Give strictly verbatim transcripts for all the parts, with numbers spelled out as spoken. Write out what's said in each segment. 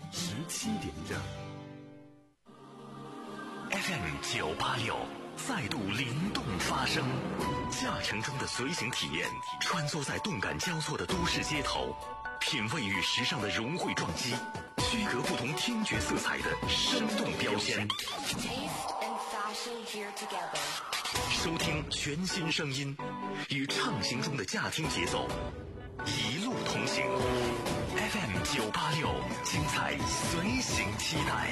十七点整。F M 九八六再度灵动发声，驾乘中的随行体验，穿梭在动感交错的都市街头，品味与时尚的融汇撞击，区隔不同听觉色彩的生动标签。收听全新声音，与畅行中的驾听节奏，一路同行。F M 九八六，精彩随行期待。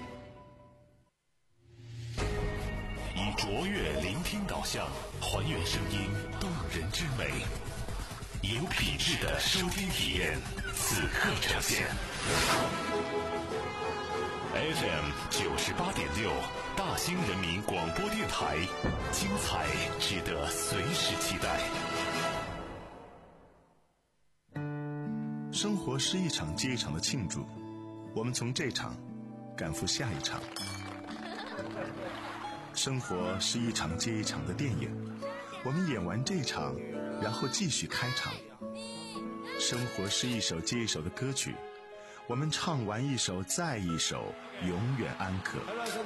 以卓越聆听导向，还原声音动人之美，有品质的收听体验，此刻呈现。F M 九十八点六，大兴人民广播电台，精彩值得随时期待。 生活是一场接一场的庆祝，我们从这场赶赴下一场。生活是一场接一场的电影，我们演完这场，然后继续开场。生活是一首接一首的歌曲，我们唱完一首再一首，永远安可。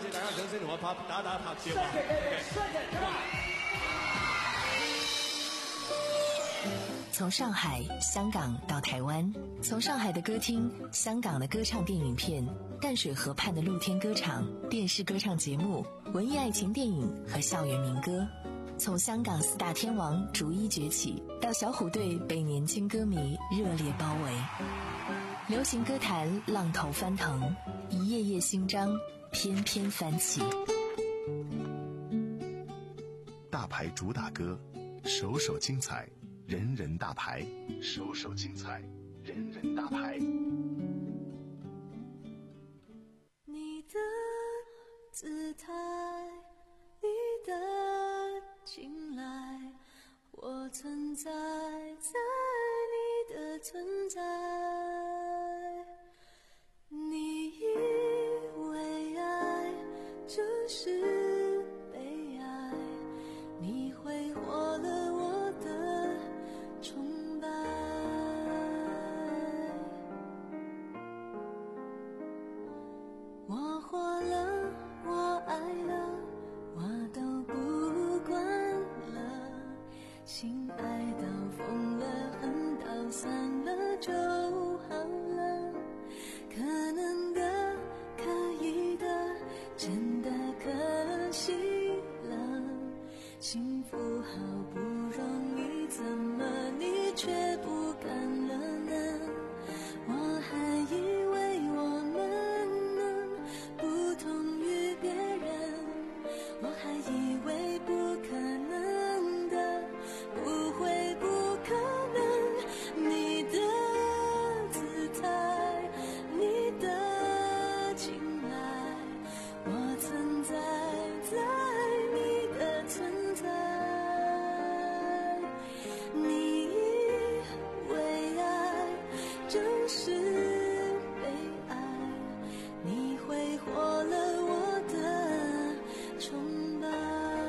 从上海、香港到台湾，从上海的歌厅、香港的歌唱电影片、淡水河畔的露天歌场、电视歌唱节目、文艺爱情电影和校园民歌，从香港四大天王逐一崛起，到小虎队被年轻歌迷热烈包围，流行歌坛浪头翻腾，一页页新章翩翩翻起。 大牌主打歌，首首精彩，人人大牌，首首精彩，人人大牌。 你的姿态，你的青睐，我存在在你的存在。你以为爱就是被爱，你挥霍了我的崇拜。我活了，我爱了，我都不管了，心爱到疯了，恨到散了就好了，可能的，可以的，真的可惜了，幸福好不容易，怎么你却不敢了呢？我还以为我们能不同于别人，我还以为不可能的，不会不可能。你的姿态，你的青睐，我存在在你的存在。你以为爱就是被爱，你挥霍了我的崇拜。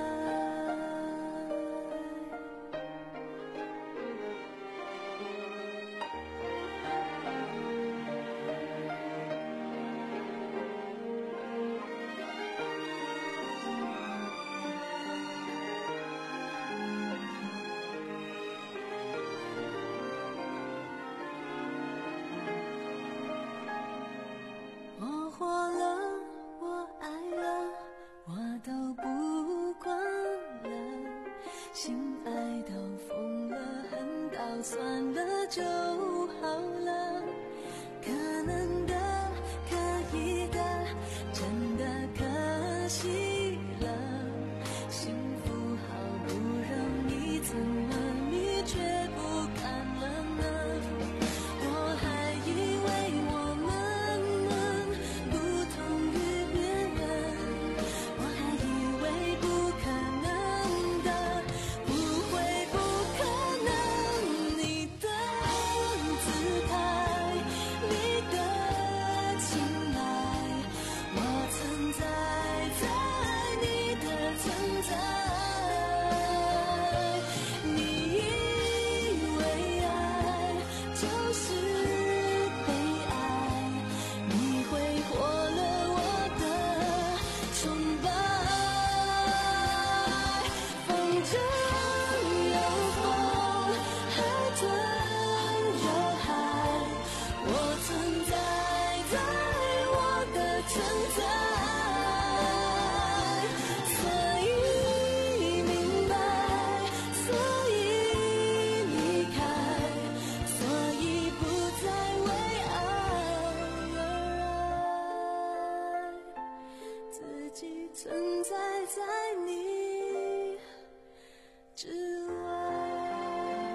我活了，我爱了，我都不管了，心爱到疯了，恨到算了就好了，可能的，可以的，真的可惜了，幸福好不容易，怎么你却不敢了呢？我还以为我们能不同于别人，我还以为不可能的，不会不可能。你的在你之外。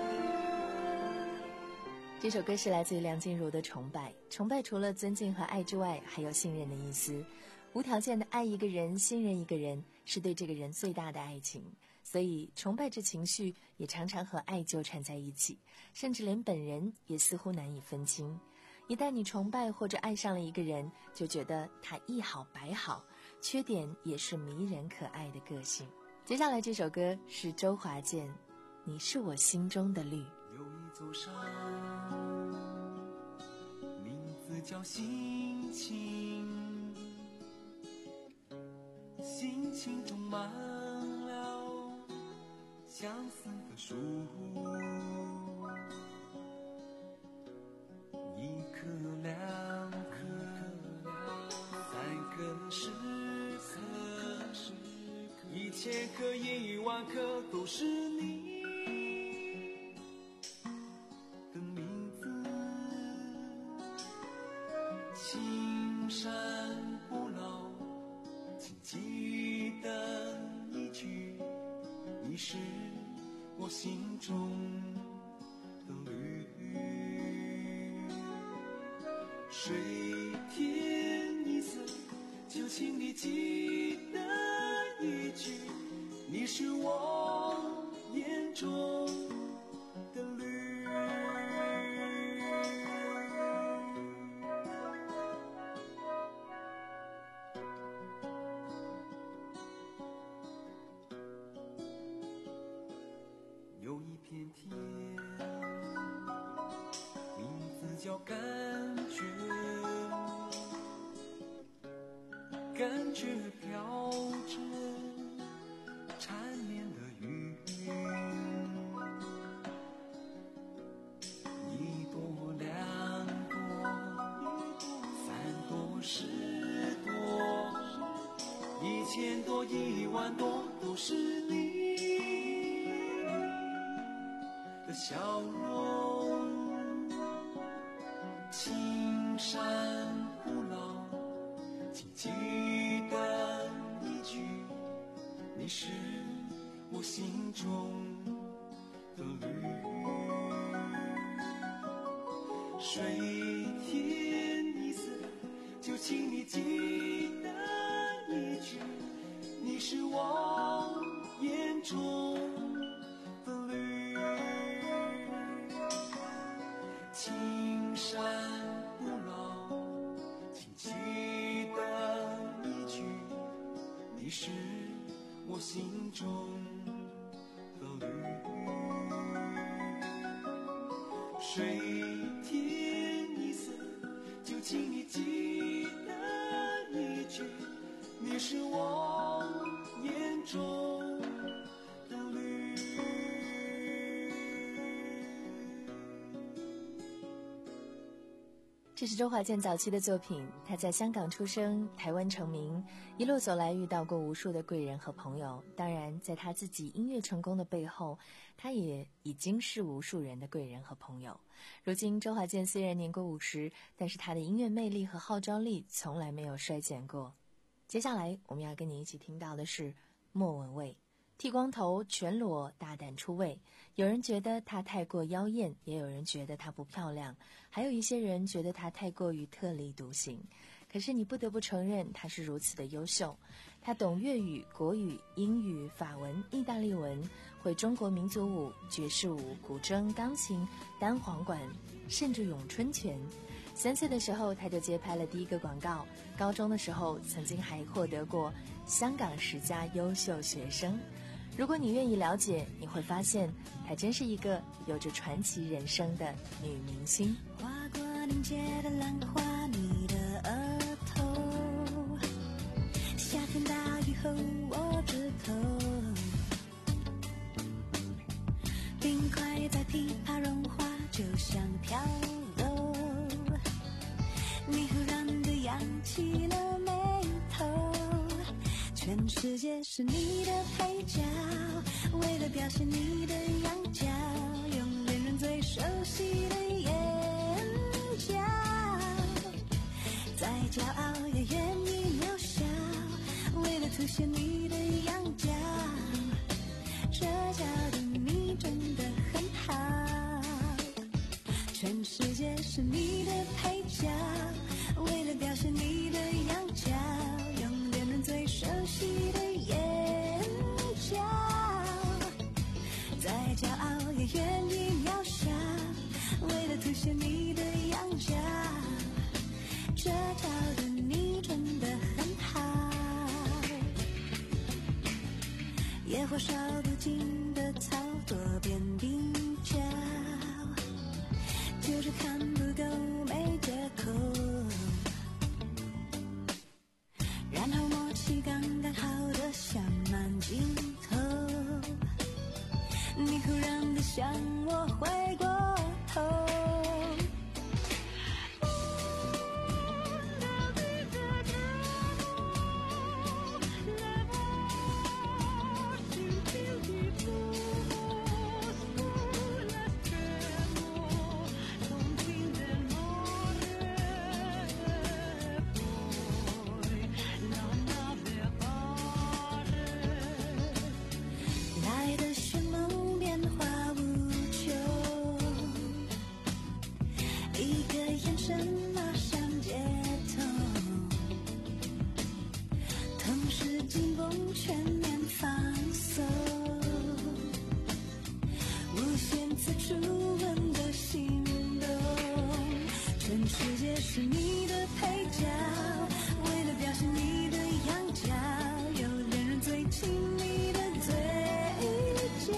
这首歌是来自于梁静茹的《崇拜》。崇拜除了尊敬和爱之外，还有信任的意思。无条件的爱一个人，信任一个人，是对这个人最大的爱情。所以崇拜这情绪也常常和爱纠缠在一起，甚至连本人也似乎难以分清。一旦你崇拜或者爱上了一个人，就觉得他一好百好，缺点也是迷人可爱的个性。接下来这首歌是周华健，你是我心中的绿。 有一座山，名字叫心情，心情种满了相似的树，一颗两颗三颗十颗一千颗一万颗都是你的名字。青山不老，请记得一句，你是我心中的绿。水天一色，就请你记得一句，你是我眼中的绿。有一片天，名字叫感觉，感觉飘着缠绵的云，一朵两朵三朵十朵一千朵一万朵都是你的笑容。青山不老，请记得一句，你是我心中的绿。水天一色，就请你记得一句，你是我眼中的绿。青山不老，请记得一句，你是我心中的绿。水天一色，就请你记得一句，你是我眼中的绿。 这是周华健早期的作品，他在香港出生，台湾成名，一路走来遇到过无数的贵人和朋友。当然，在他自己音乐成功的背后，他也已经是无数人的贵人和朋友。如今，周华健虽然年过五十，但是他的音乐魅力和号召力从来没有衰减过。接下来，我们要跟你一起听到的是莫文蔚。剃光头全裸大胆出位，有人觉得她太过妖艳，也有人觉得她不漂亮，还有一些人觉得她太过于特立独行。可是你不得不承认她是如此的优秀。她懂粤语、国语、英语、法文、意大利文，会中国民族舞、爵士舞、古筝、钢琴、单簧管，甚至咏春拳。三岁的时候她就接拍了第一个广告，高中的时候曾经还获得过香港十佳优秀学生。如果你愿意了解，你会发现她真是一个有着传奇人生的女明星。 划过凝结的浪花，你的额头，夏天大雨后我指头，冰块在琵琶融化，就像飘柔，你忽然地扬起了眉头，全世界是你的配角，为了表现你的仰角，用恋人最熟悉的眼角，再骄傲也愿意渺小，为了凸显你的样了表现你的样角，用恋人最熟悉的眼角，再骄傲也愿意渺小，为了凸显你的样角，这角的你真的很好，野火烧不尽的草多变鬓角，就是看不够没借口，然后默契刚刚好的像慢镜头，你忽然的向我回过头，来的迅猛变化无穷，一个眼神马上接通，同时紧绷全面放松，无限次初吻的心动，全世界是你的配角，为了表现你的样角，有恋人最亲密的嘴角，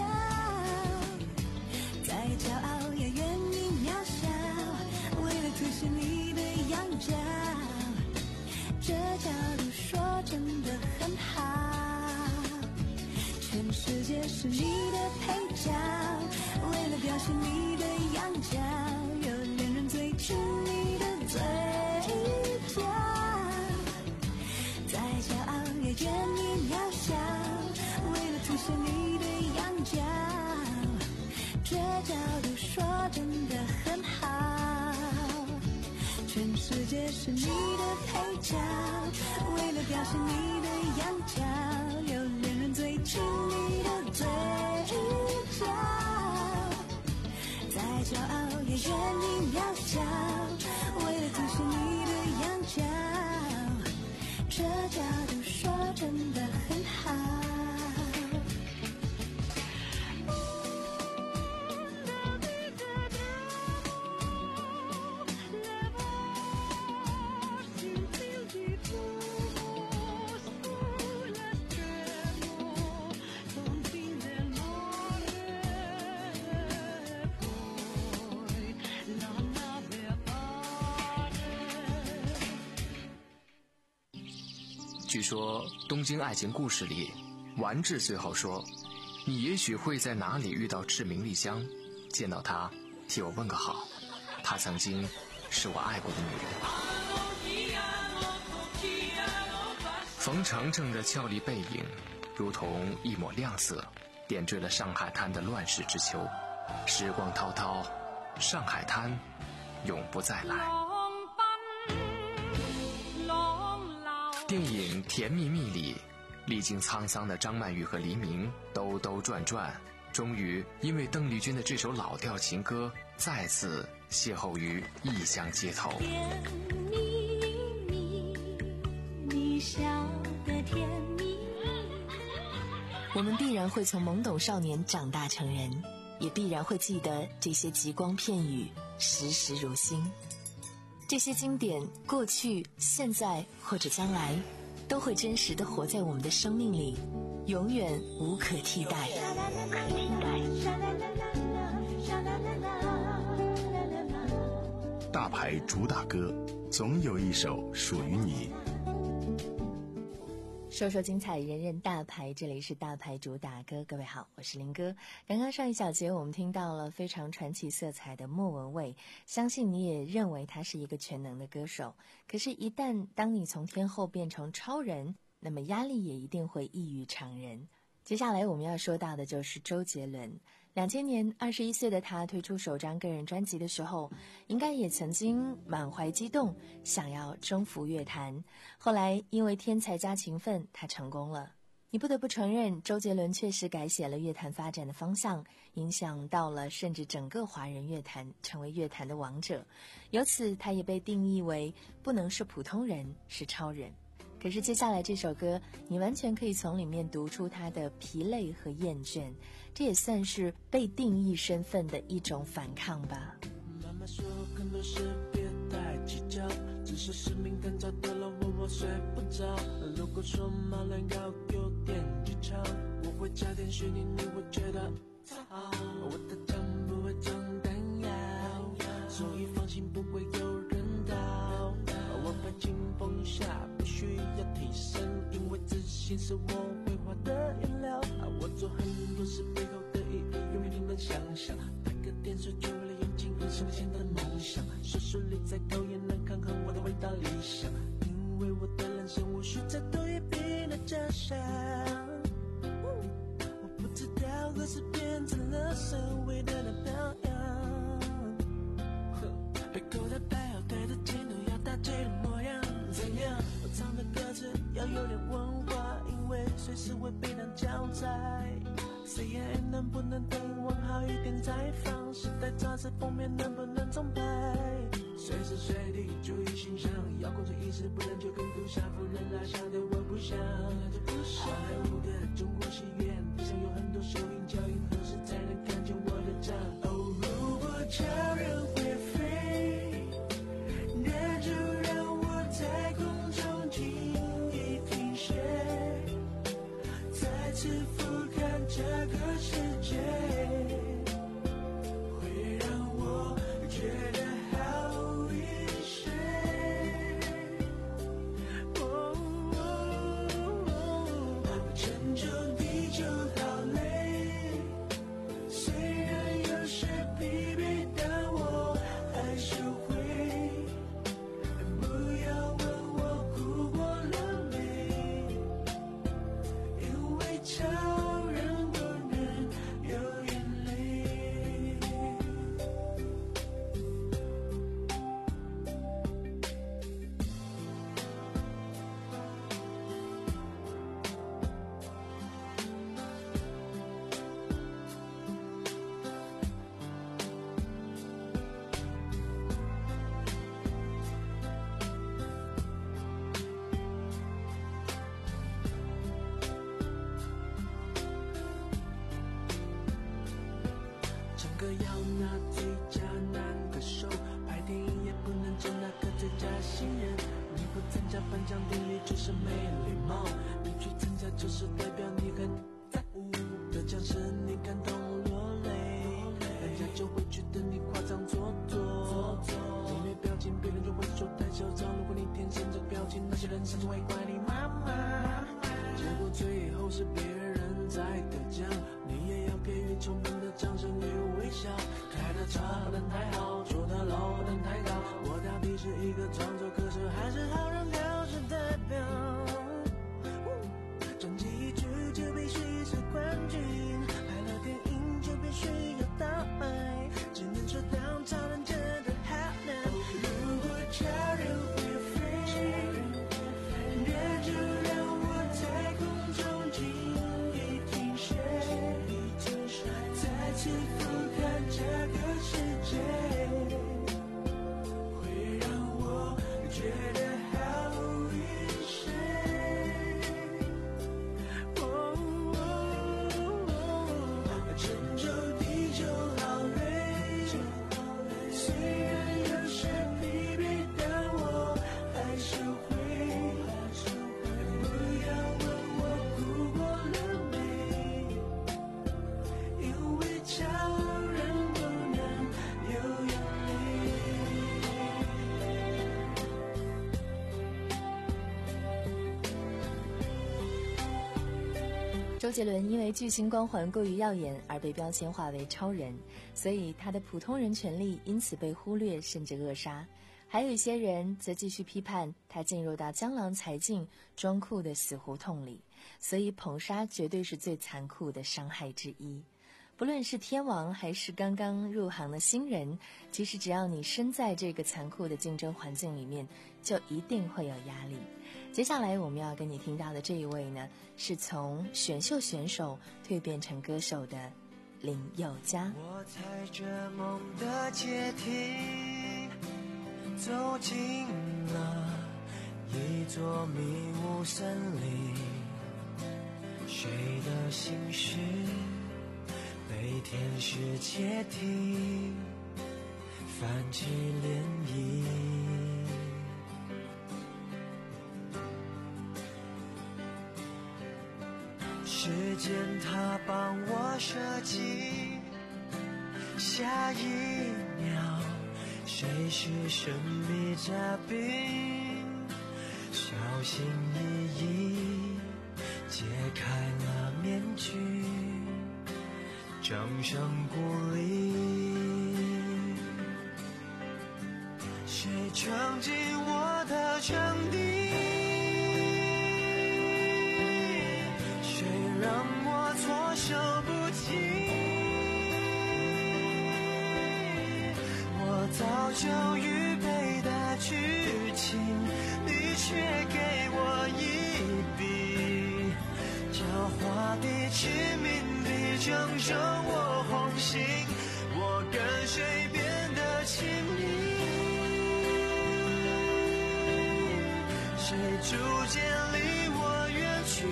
再骄傲也愿意渺小，为了凸显你的样角，这角度说真的很好，全世界是你的配角，为了表现你的样角，有恋人最亲密的嘴角，再骄傲也愿意渺小，为了凸显你的样角，这角度说真的很好，全世界是你的配角，为了表现你的样角，有恋人最亲密的嘴角，再骄傲也愿意渺小，为了凸显你的样角，这角度说真的很好。 据说东京爱情故事里，丸治最后说，你也许会在哪里遇到志明丽香，见到她替我问个好，她曾经是我爱过的女人。冯程程的俏丽背影如同一抹亮色，点缀了上海滩的乱世之秋。时光滔滔，上海滩永不再来。电影《甜蜜蜜》里，历经沧桑的张曼玉和黎明兜兜转转，终于因为邓丽君的这首老调情歌，再次邂逅于异乡街头。 甜蜜蜜，你笑得甜蜜。 我们必然会从懵懂少年长大成人，也必然会记得这些极光片语，时时如新。这些经典，过去、现在或者将来，都会真实地活在我们的生命里，永远无可替代。 大牌主打歌，总有一首属于你。 说说精彩，人人大牌，这里是大牌主打歌。各位好，我是林哥。刚刚上一小节我们听到了非常传奇色彩的莫文蔚，相信你也认为他是一个全能的歌手。可是一旦当你从天后变成超人，那么压力也一定会异于常人。接下来我们要说到的就是周杰伦。两千年二十一岁的他推出首张个人专辑的时候，应该也曾经满怀激动，想要征服乐坛。后来因为天才加勤奋，他成功了。 你不得不承认，周杰伦确实改写了乐坛发展的方向，影响到了甚至整个华人乐坛，成为乐坛的王者。由此，他也被定义为不能是普通人，是超人。可是接下来这首歌，你完全可以从里面读出他的疲累和厌倦，这也算是被定义身份的一种反抗吧。 妈妈说很多事别太计较，只是失眠更早的了我我睡不着。如果说马上要有点技巧，我会加点虚拟，你会觉得好。我的枪不会装弹药，所以放心不会有人逃。我怕清风下必须要提升，因为自信是我绘画的颜料。我做很多事背后的意义永远不能想象，拍个电视剧为了眼睛实现的梦想，手术里再高也能抗衡我的伟大理想，因为我的人生无需再多一笔的假想。我不知道何时变成了所谓的那表扬，被口袋拍好对的镜头要大嘴的模样，怎样？我唱的歌词要有点文化，因为随时会被当教材。C N N 能不能等问号一点再放？时代杂志封面能不能重拍？随时随地注意形象，要工作意识不然就跟杜莎夫人拉下的我不想。好莱坞的中国戏院地上有很多收音脚印，何时才能看见我的账？哦，如果超人会飞，那就让我在空中停一停歇，再次俯瞰这个世界，会让我觉得好一些。哦哦，拯救地球好累，虽然有时疲惫，但我还是会。不要问我哭过了没，因为超人不能有眼泪。唱歌要拿最佳男歌手，拍电影也不能只拿个最佳新人。你不参加颁奖典礼就是没礼貌，你去参加就是代表你很在乎。得奖时你感动落泪，人家就会觉得你夸张做作。你没表情，别人就会说太嚣张。如果你天生这个表情，那些人甚至会怪你妈妈。结果最后是别人在得奖，你也要给予充分的掌声与微笑。开的车灯太好，住的楼灯太高，我到底是一个创作歌手还是好人好事代表？专辑一出就必须是冠军，拍了电影就必须要倒卖，只能说当超人真的好难。如果超人会飞，那就让我在空中停一停歇，再次俯瞰这个世界，会让我觉得好一些。哦哦，拯救地球好累，虽然有时疲惫，但我还是会。不要问我哭过了没，因为超人不能有眼泪。 周杰伦因为巨星光环过于耀眼而被标签化为超人，所以他的普通人权利因此被忽略甚至扼杀。还有一些人则继续批判他进入到江郎才尽装酷的死胡同里，所以捧杀绝对是最残酷的伤害之一。 不论是天王还是刚刚入行的新人，其实只要你身在这个残酷的竞争环境里面，就一定会有压力。接下来我们要跟你听到的这一位呢，是从选秀选手蜕变成歌手的林宥嘉。 我踩着梦的阶梯，走进了一座迷雾森林，谁的心事被天使窃听，泛起涟漪。时间它帮我设计，下一秒谁是神秘嘉宾，小心翼翼解开了面具，掌声鼓励。谁闯进我的场地，谁让我措手不及，我早就预备的剧情，你却给我一笔狡猾的致命的正中我红心，我跟谁变得亲密，谁逐渐离我远去，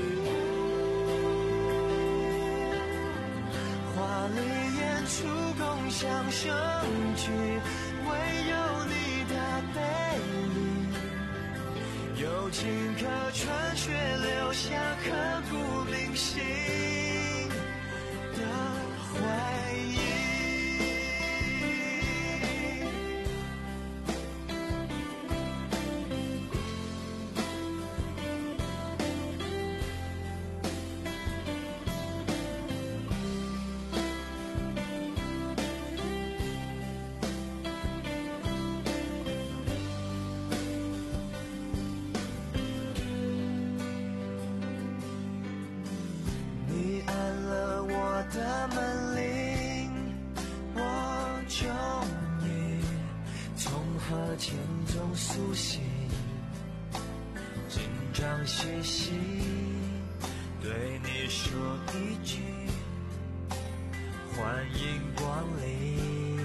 华丽演出共享盛举，唯有你的背影有情可传，却留下刻骨铭心的回忆。的门铃，我终于从河潜中苏醒，紧张兮兮对你说一句欢迎光临，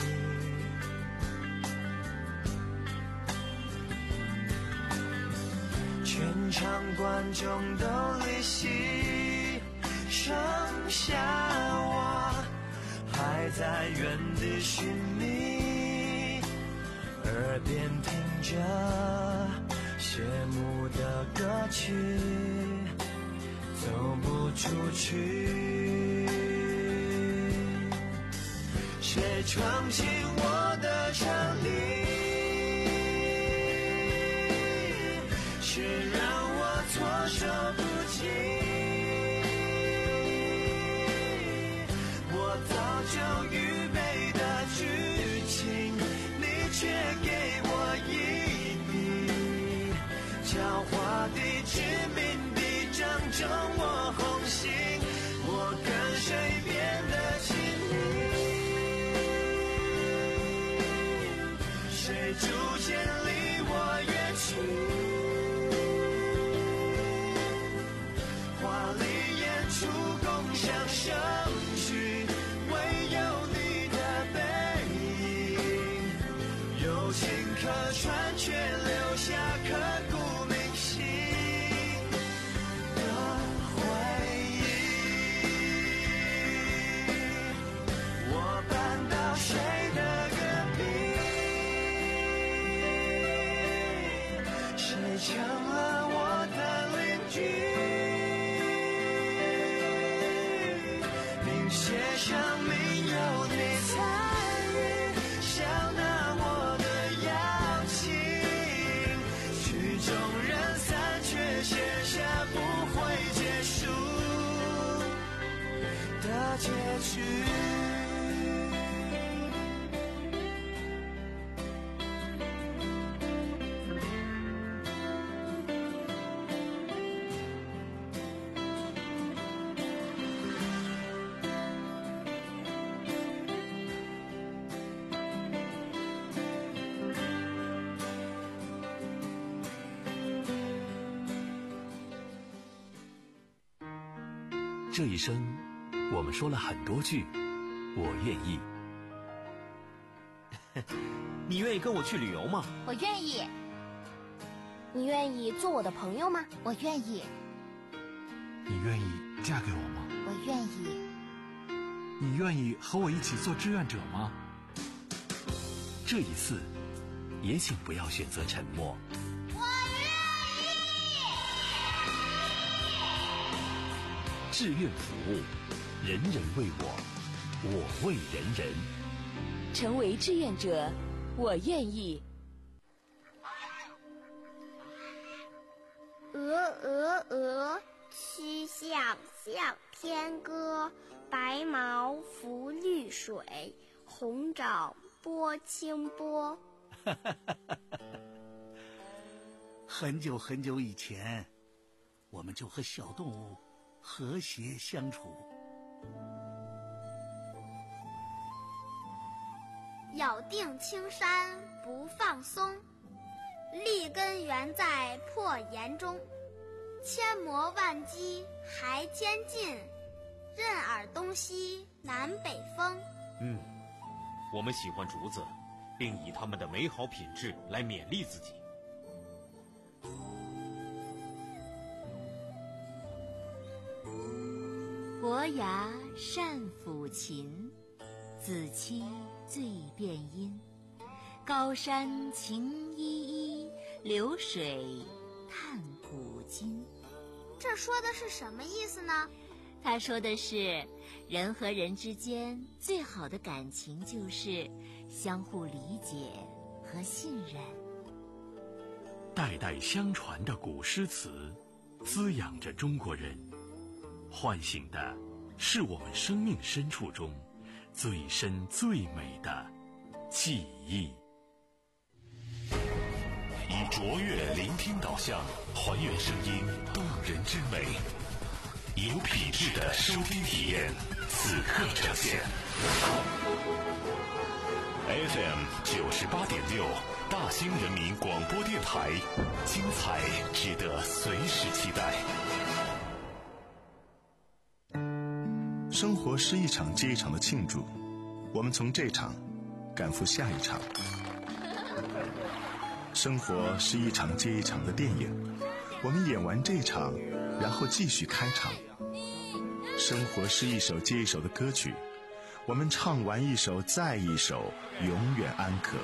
全场观众都离席，剩下我还在原地寻觅，耳边听着谢幕的歌曲，走不出去。谁闯进我的场地，谁让我措手不及，就预备的剧情，你却给我一笔狡猾的致命的正中我红心，我跟谁变得亲密，谁逐渐离我远去，华丽演出共享盛举，唯有你的背影有情可传，却留下刻骨铭心的回忆。我搬到谁的隔壁，谁成了我的邻居，写上名有你参与，想拿我的邀请，曲终人散，却写下不会结束的结局。 这一生，我们说了很多句我愿意。 你愿意跟我去旅游吗？ 我愿意。你愿意做我的朋友吗？我愿意。 你愿意嫁给我吗？ 我愿意。 你愿意和我一起做志愿者吗？ 这一次，也请不要选择沉默。 我愿意。 志愿服务，人人为我，我为人人。 成为志愿者，我愿意。 鹅鹅鹅，曲项向天歌。白毛浮绿水，红掌拨清波。 很久很久以前，我们就和小动物和谐相处。 咬定青山不放松，立根原在破岩中。千磨万击还坚劲，任尔东西南北风。 嗯，我们喜欢竹子，并以它们的美好品质来勉励自己。 伯牙善抚琴，子期最辨音。高山晴依依，流水叹古今。 这说的是什么意思呢？ 他说的是，人和人之间最好的感情就是相互理解和信任。 代代相传的古诗词，滋养着中国人，唤醒的是我们生命深处中最深最美的记忆。以卓越聆听导向，还原声音动人之美，有品质的收听体验，此刻呈现。F M 九十八点六，大兴人民广播电台，精彩值得随时期待。 生活是一场接一场的庆祝，我们从这场赶赴下一场。生活是一场接一场的电影，我们演完这场，然后继续开场。生活是一首接一首的歌曲，我们唱完一首再一首，永远安可。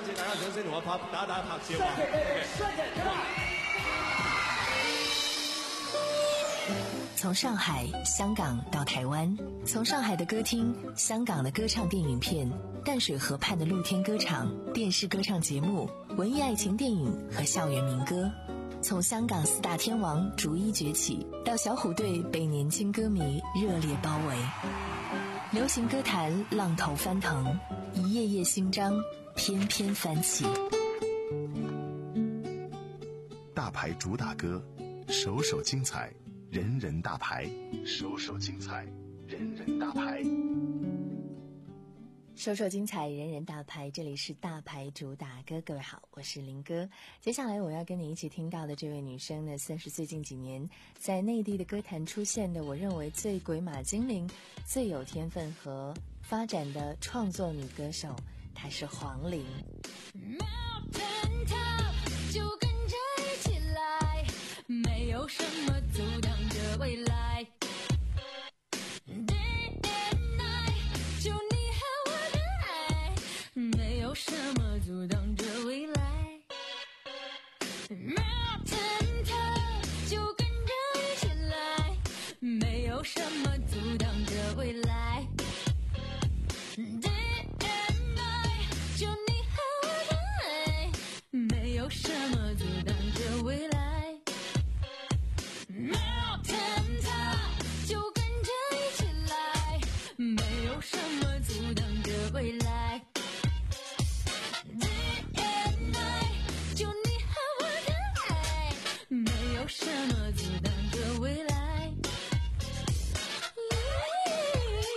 从上海、香港到台湾，从上海的歌厅、香港的歌唱电影片、淡水河畔的露天歌场、电视歌唱节目、文艺爱情电影和校园民歌，从香港四大天王逐一崛起，到小虎队被年轻歌迷热烈包围，流行歌坛浪头翻腾，一页页新章翩翩翻起。 大牌主打歌，首首精彩，人人大牌，首首精彩，人人大牌。 首首精彩，人人大牌，这里是大牌主打歌。各位好，我是林哥。接下来我要跟你一起听到的这位女生呢，算是最近几年在内地的歌坛出现的我认为最鬼马精灵、最有天分和发展的创作女歌手，她是黄龄。 就跟着一起来，没有什么阻挡着未来。Day and night， 就你和我的爱，没有什么阻挡着未来。Mountain top， 就跟着一起来，没有什么阻挡着未来。Day and night， 就你和我的爱，没有什么阻挡着未来。Mountain top， 就跟着一起来，没有什么阻挡着未来。Day and night， 就你和我的爱，没有什么阻挡着未来。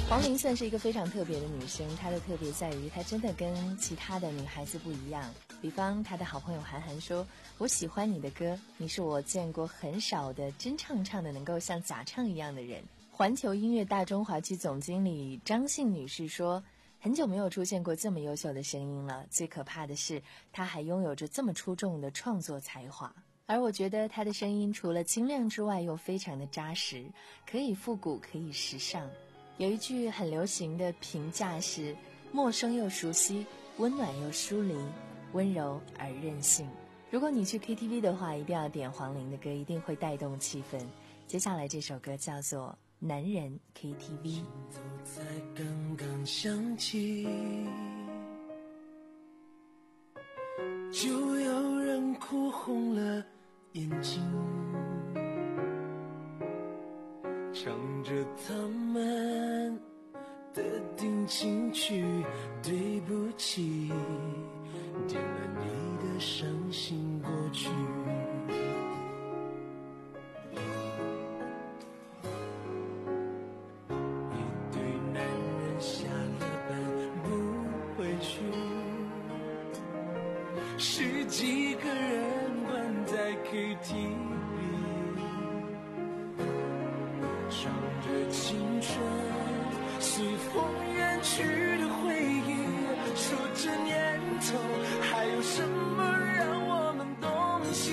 黄龄算是一个非常特别的女生，她的特别在于她真的跟其他的女孩子不一样。比方她的好朋友韩寒说，我喜欢你的歌，你是我见过很少的真唱唱的能够像假唱一样的人。环球音乐大中华区总经理张信女士说，很久没有出现过这么优秀的声音了，最可怕的是她还拥有着这么出众的创作才华。而我觉得她的声音除了清亮之外又非常的扎实，可以复古可以时尚。有一句很流行的评价是，陌生又熟悉，温暖又疏离，温柔而任性。如果你去 K T V 的话，一定要点黄龄的歌，一定会带动气氛。接下来这首歌叫做《男人 K T V》。 都在刚刚响起，就有人哭红了眼睛，唱着他们的定情曲，对不起，点了你的伤心过去。一对男人下了班不回去，十几个人关在 K T V，唱着青春随风远去的回忆，说这年头还有什么让我们动心。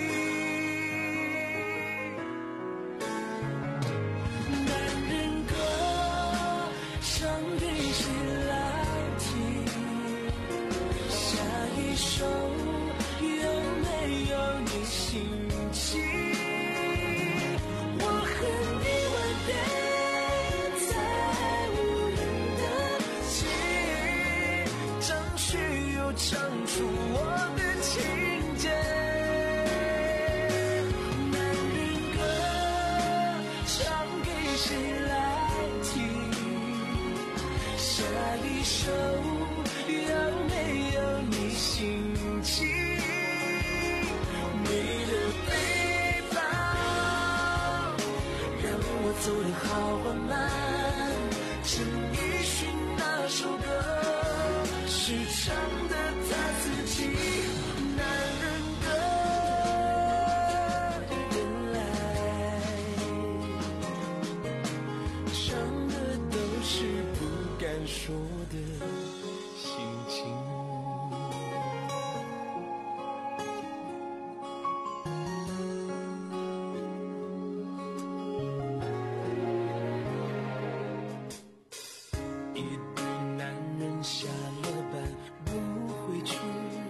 男人歌唱给谁来听？下一首有没有你心情？我和你吻别在无人的街，张学友唱出我的情节。男人歌唱给谁来听？下一首有没有你心情？你的背包让我走得好缓慢，陈奕迅那首歌是唱的他自己。男人歌原来唱的都是不敢说的心情。一对男人下了班不回去，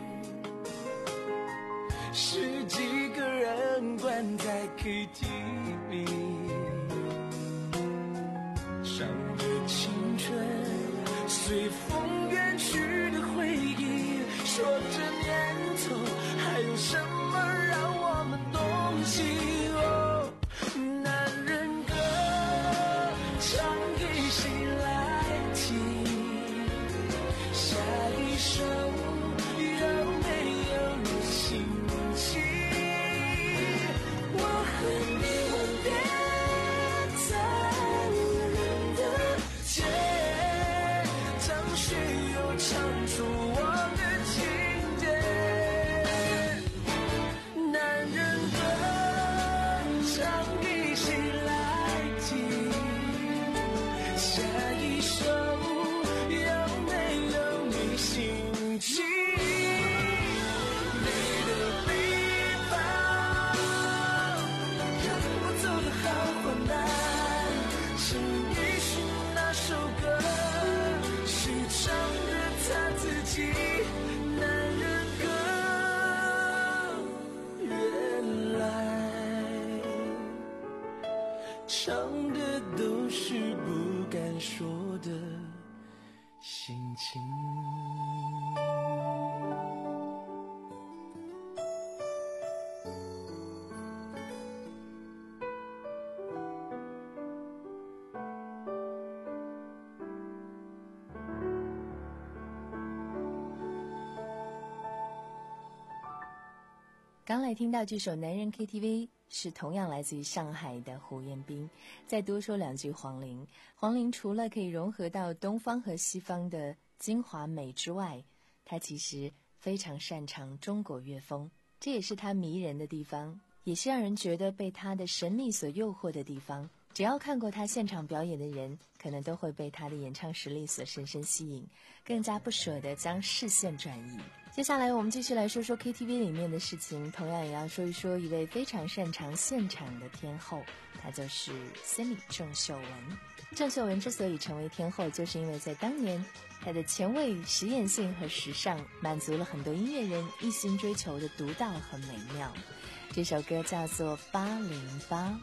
十几个人关在 K T V， 唱着青春随风远去的回忆，说这年头还有什么让我们动心。哦，男人歌唱给谁来听？下一首有没有你心情？我和你吻别在无人的街，张学友唱出我的情节。男人歌唱给谁来听？下一首有没有你心情？你的背包让我走得好缓慢，陈奕迅那首歌是唱着他自己。男人歌原来唱的都是不敢说的心情。 刚来听到这首《男人 K T V》， 是同样来自于上海的胡彦斌。再多说两句黄龄，黄龄除了可以融合到东方和西方的精华美之外，她其实非常擅长中国乐风，这也是她迷人的地方，也是让人觉得被她的神秘所诱惑的地方。只要看过她现场表演的人，可能都会被她的演唱实力所深深吸引，更加不舍得将视线转移。接下来我们继续来说说 K T V 里面的事情，同样也要说一说一位非常擅长现场的天后，她就是 Sammy 郑秀文。郑秀文之所以成为天后，就是因为在当年她的前卫、实验性和时尚，满足了很多音乐人一心追求的独到和美妙。这首歌叫做八零八。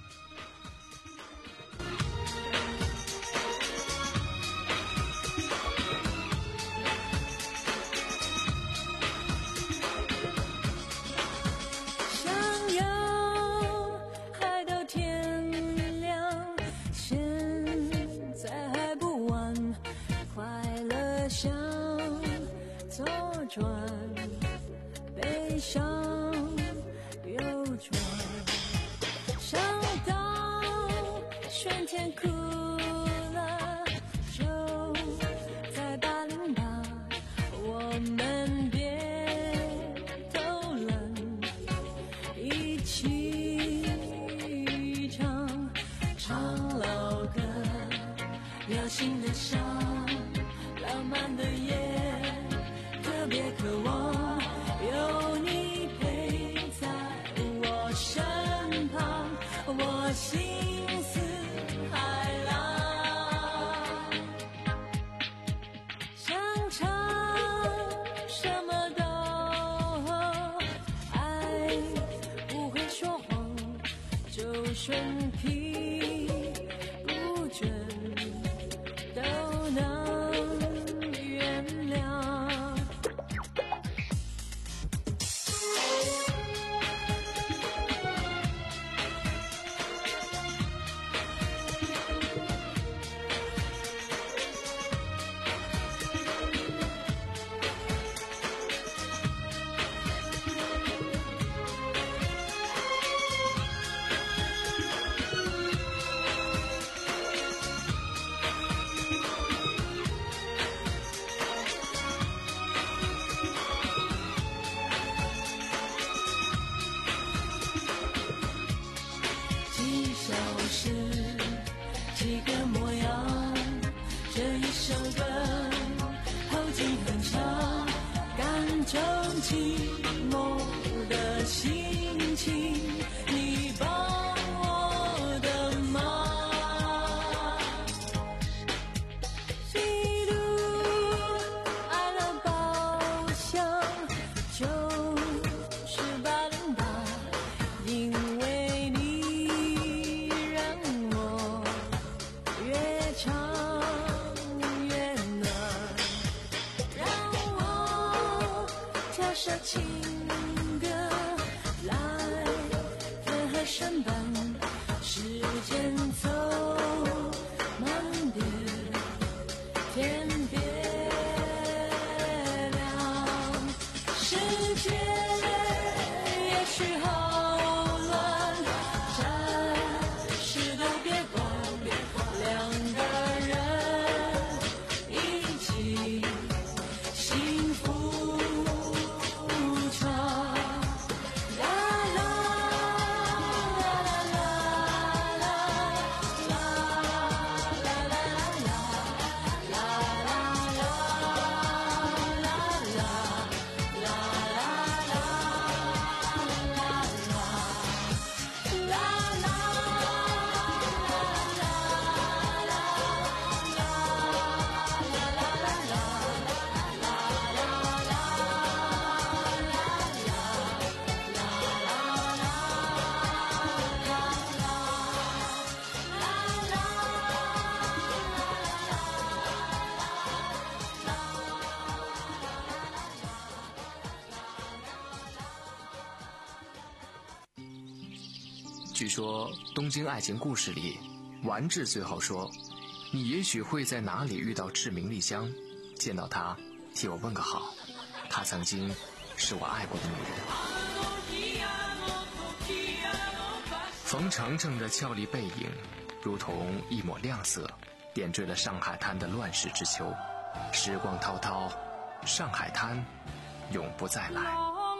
悲伤又转，想到春天哭了，就在八零八，我们别偷懒，一起唱唱老歌，流行的伤，浪漫的夜。特别渴望有你陪在我身旁，我心似海浪，想唱什么都好，爱不会说谎，就顺皮不准都能原谅。几个模样，这一首歌后劲很强，感受寂寞的心情，你帮我的忙，记录爱了包厢，就是八零八，因为你让我越唱越暖，让我跳首情歌来分和身伴，时间走慢点，天别亮，世界也许好乱，暂时都别管，两个人一起幸福唱，啦啦啦啦啦啦啦啦啦啦据说《东京爱情故事》里，丸治最后说：“你也许会在哪里遇到志明丽香，见到她，替我问个好。她曾经是我爱过的女人。” 冯程程的俏丽背影如同一抹亮色，点缀了上海滩的乱世之秋。时光滔滔，上海滩永不再来。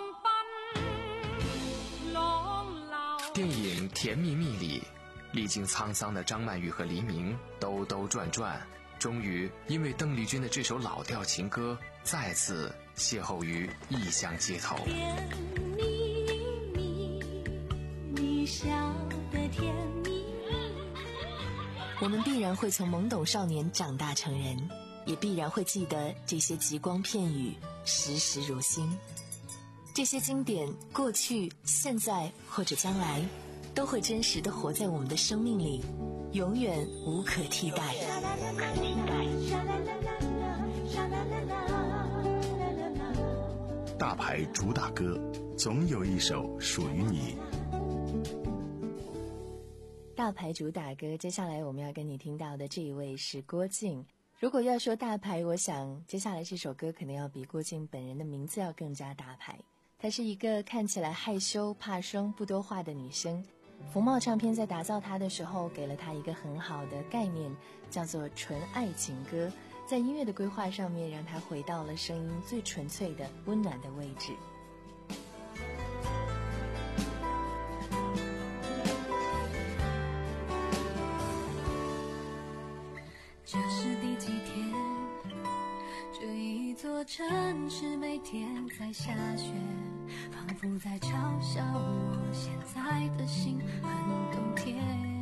电影《甜蜜蜜》里，历经沧桑的张曼玉和黎明兜兜转转，终于因为邓丽君的这首老调情歌再次邂逅于异乡街头。 甜蜜蜜，你笑得甜蜜蜜。 我们必然会从懵懂少年长大成人，也必然会记得这些极光片语，时时如新。这些经典，过去、现在或者将来，都会真实地活在我们的生命里，永远无可替代。 大牌主打歌，总有一首属于你。 大牌主打歌，接下来我们要跟你听到的这一位是郭靖。如果要说大牌，我想接下来这首歌可能要比郭靖本人的名字要更加大牌。她是一个看起来害羞怕生不多话的女生，福茂唱片在打造她的时候给了她一个很好的概念，叫做纯爱情歌，在音乐的规划上面让她回到了声音最纯粹的温暖的位置。 这是第几天，这一座城市每天在下雪，仿佛在嘲笑我现在的心很冬天。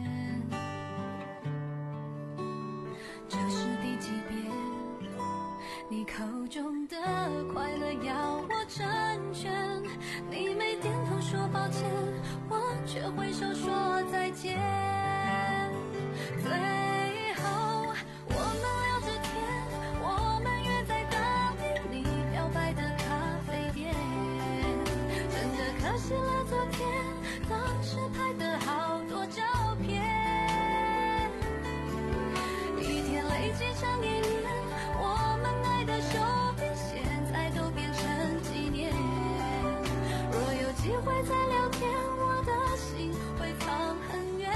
这是第几遍，你口中的快乐要我成全，你没点头说抱歉，我却挥手说再见。最后我们聊着天，我们约在当天你表白的咖啡店，真的可惜了昨天当时拍的好多照片，一天累积成一年，我们爱的手笔现在都变成纪念。若有机会再聊天，我的心会藏很远。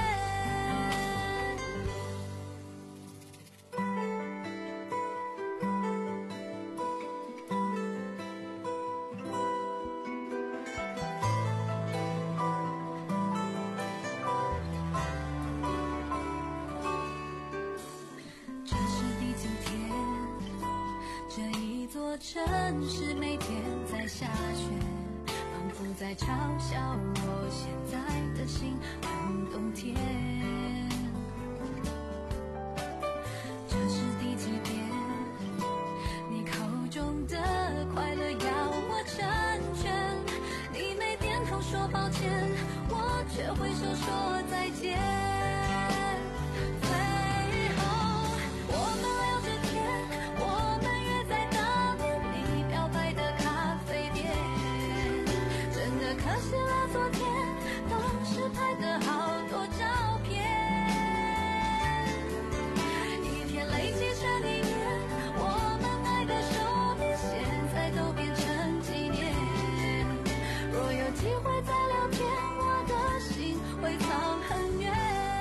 这是第几天，这一座城市每天在下雪，仿佛在嘲笑我现在的心很冬天。这是第几遍，你口中的快乐要我成全，你没点头说抱歉，我却挥手说再见。最后我们聊着天，我们约在当天你表白的咖啡店，真的可惜了昨天当时拍的好多照片，一天累积成一年，我们爱的手笔现在都变成纪念。若有机会再聊天，我的心会藏很远。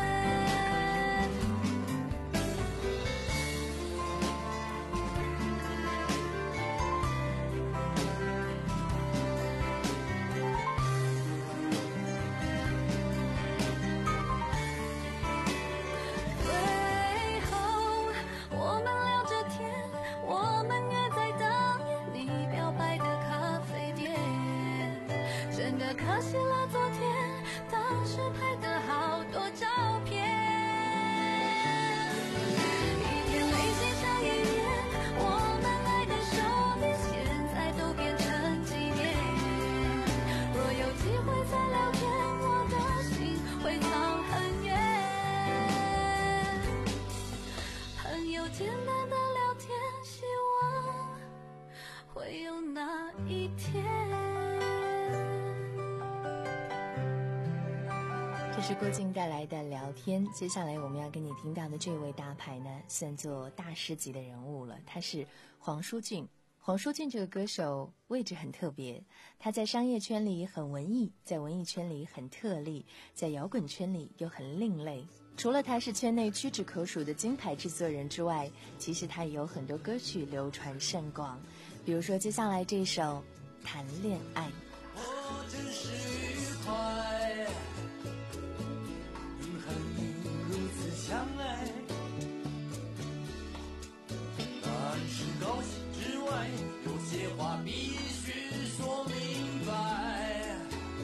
最后我们聊着天，我们约在当年你表白的咖啡店，真的可惜了昨天当时拍的好多照片，一天累积成一年，我们爱的手笔现在都变成纪念。若有机会再聊天，我的心会藏很远。朋友简单的聊天，希望会有那一天。 这是郭靖带来的聊天。接下来我们要跟你听到的这位大牌呢，算作大师级的人物了，他是黄舒骏。 黄舒骏这个歌手位置很特别，他在商业圈里很文艺，在文艺圈里很特例，在摇滚圈里又很另类。除了他是圈内屈指可数的金牌制作人之外，其实他也有很多歌曲流传甚广，比如说接下来这首《谈恋爱》。 我真是愉快，因和你如此相爱，但是高兴之外，有些话必须说明白。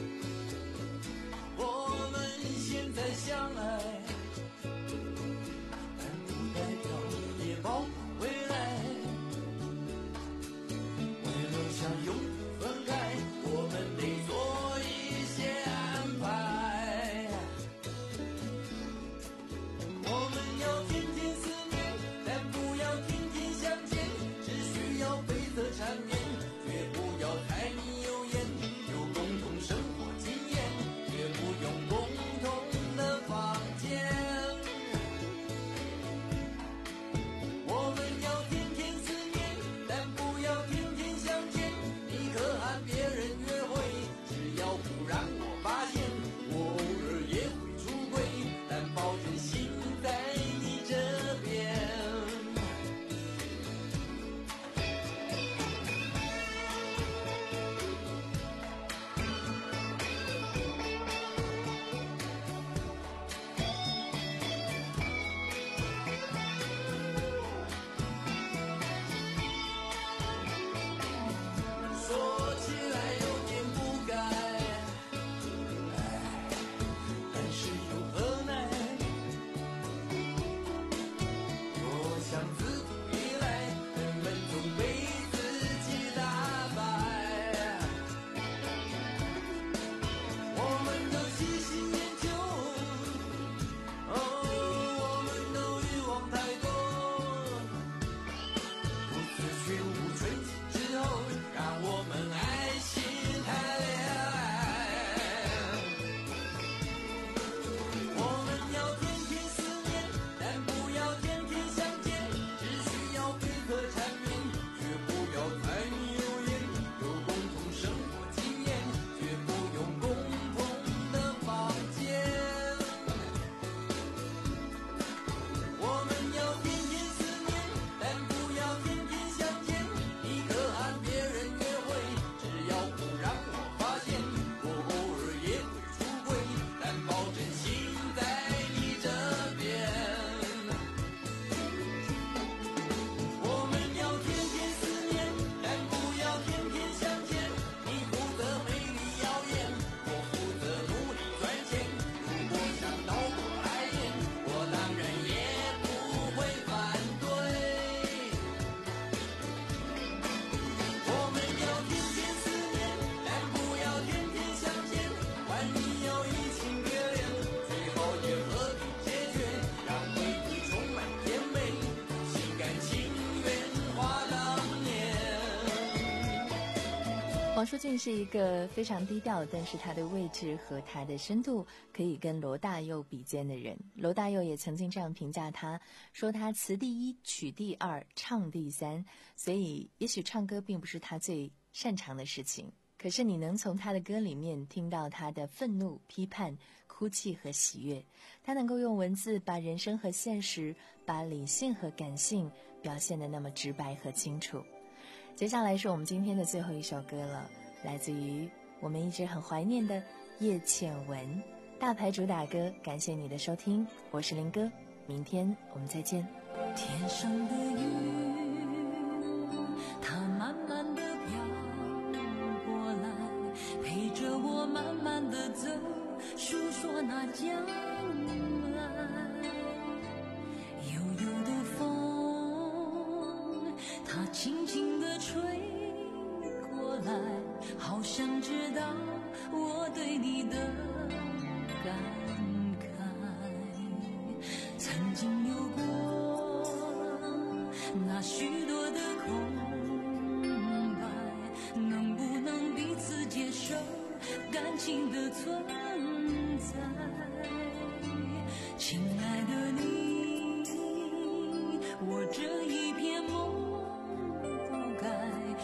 我们现在相爱，但不代表也包括未来。为了想永不分开，我们得做一些安排。我们要天天思念，但不要天天相见，只需要配合缠绵，绝不要柴米油盐，有共同生活经验，绝不用共同的房间。我们要天天思念，但不要天天相见，你可和别人约会，只要不让我发现，我偶尔也会出轨，但保证心在你这边。说起来有点不该，但是又何奈？我想自古以来，人们总被自己打败。我们都喜新厌旧，哦，我们都欲望太多，不自觉无春季之后，让我们爱心谈恋爱。我们要天天思念，但不要天天相见，只需要配合缠绵，绝不要柴米油盐，有共同生活经验，绝不用共同的房间。我们要天天思念，但不要天天相见，你可和别人约会，只要不让我发现，我偶尔也会出轨，但保证心在你这边。我们要天天思念，但不要天天相见，你负责美丽耀眼，我负责努力赚钱，如果想倒过来演，我当然也不会反对。我们要天天思念，但不要天天相见，万一要移情别恋，最好也和平解决，让回忆充满甜美，心甘情愿话当年。 黄舒骏是一个非常低调，但是他的位置和他的深度可以跟罗大佑比肩的人。罗大佑也曾经这样评价他，说他词第一，曲第二，唱第三，所以也许唱歌并不是他最擅长的事情，可是你能从他的歌里面听到他的愤怒、批判、哭泣和喜悦。他能够用文字把人生和现实，把理性和感性表现得那么直白和清楚。接下来是我们今天的最后一首歌了，来自于我们一直很怀念的叶倩文，大牌主打歌。感谢你的收听，我是林哥，明天我们再见。 天上的云，它慢慢地飘过来，陪着我慢慢地走，诉说那将来。悠悠的风，它轻轻地吹过来，好想知道我对你的感慨。曾经有过那许多的空白，能不能彼此接受感情的存在？亲爱的你，我这一片梦不该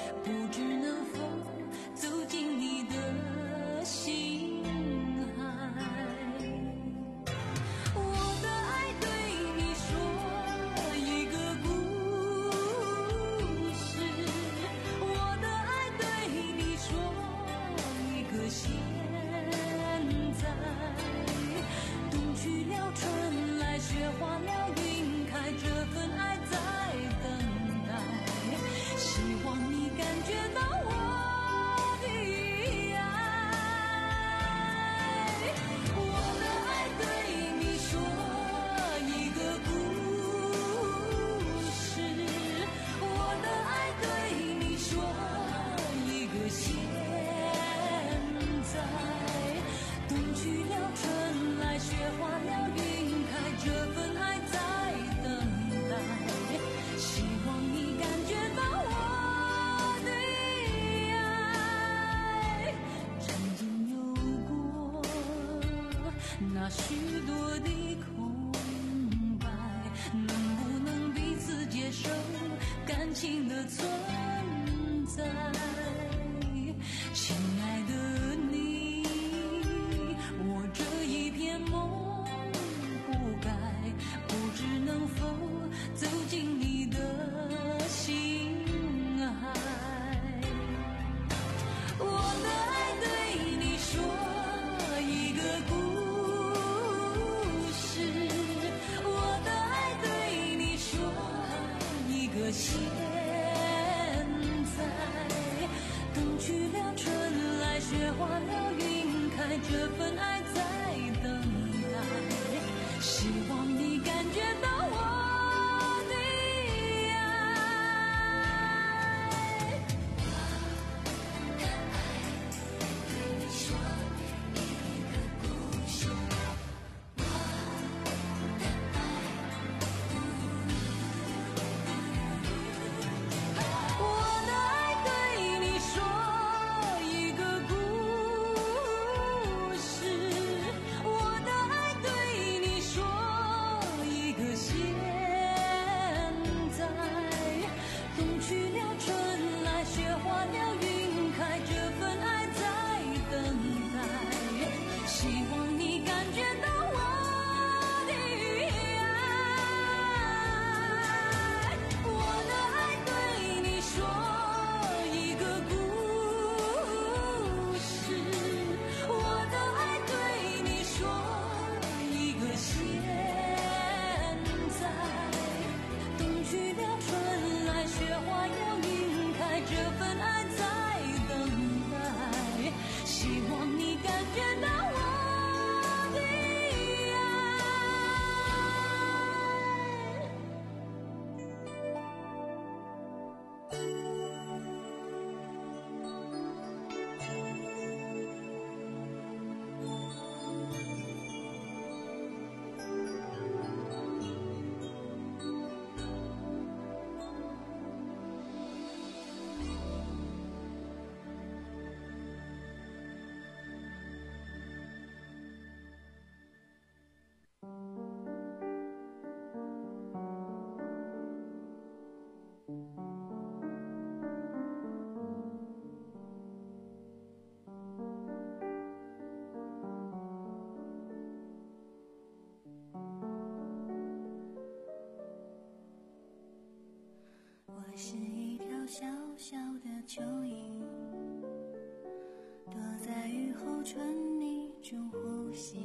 小的蚯蚓，躲在雨后春泥中呼吸，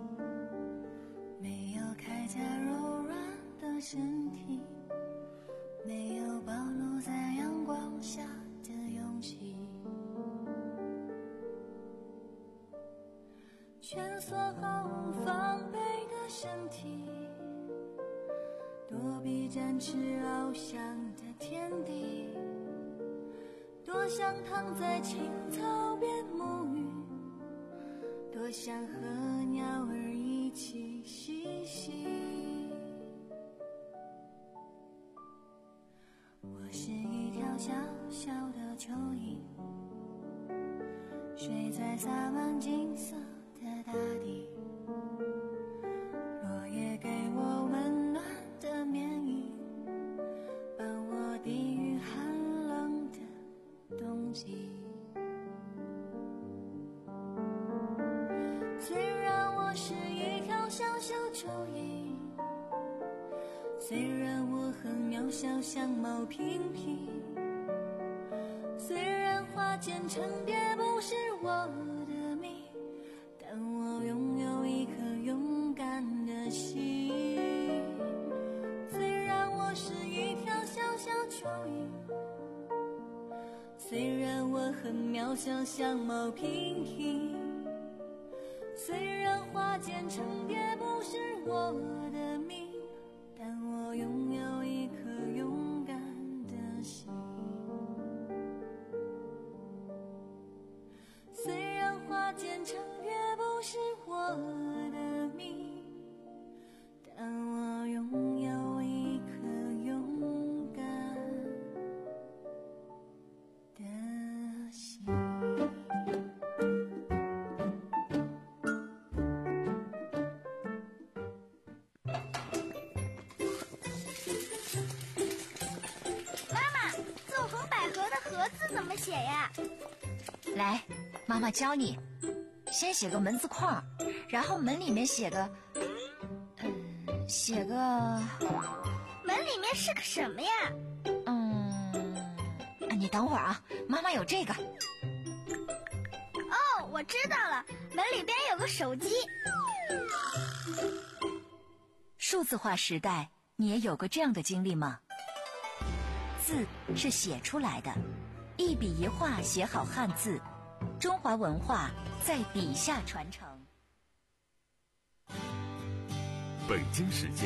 没有铠甲柔软的身体，没有暴露在阳光下的勇气，蜷缩毫无防备的身体，躲避展翅翱翔的天地，多想躺在青草边沐浴，多想和鸟儿一起嬉戏。我是一条小小的蚯蚓，睡在洒满金色的大地，落叶给我温暖的棉衣，帮我抵御寒冷的冬季。虽然我是一条小小蚯蚓，虽然我很渺小像毛萍萍，虽然花间成蝶不是我的命，但我拥有一颗勇敢的心。虽然我是一条小小蚯蚓，虽然我很渺小像毛萍萍，虽然花间成蝶不是我的命，但我拥有一颗勇敢的心。虽然花间成蝶不是我的命，但我拥有一颗勇敢的心。 妈妈，纵横捭阖的阖字怎么写呀？ 来，妈妈教你。先写个门字框，然后门里面写个，嗯，写个…… 门里面是个什么呀？ 嗯，你等会儿啊，妈妈有这个。 哦，我知道了，门里边有个手机。 数字化时代，你也有过这样的经历吗？字是写出来的，一笔一画写好汉字，中华文化在笔下传承。 北京时间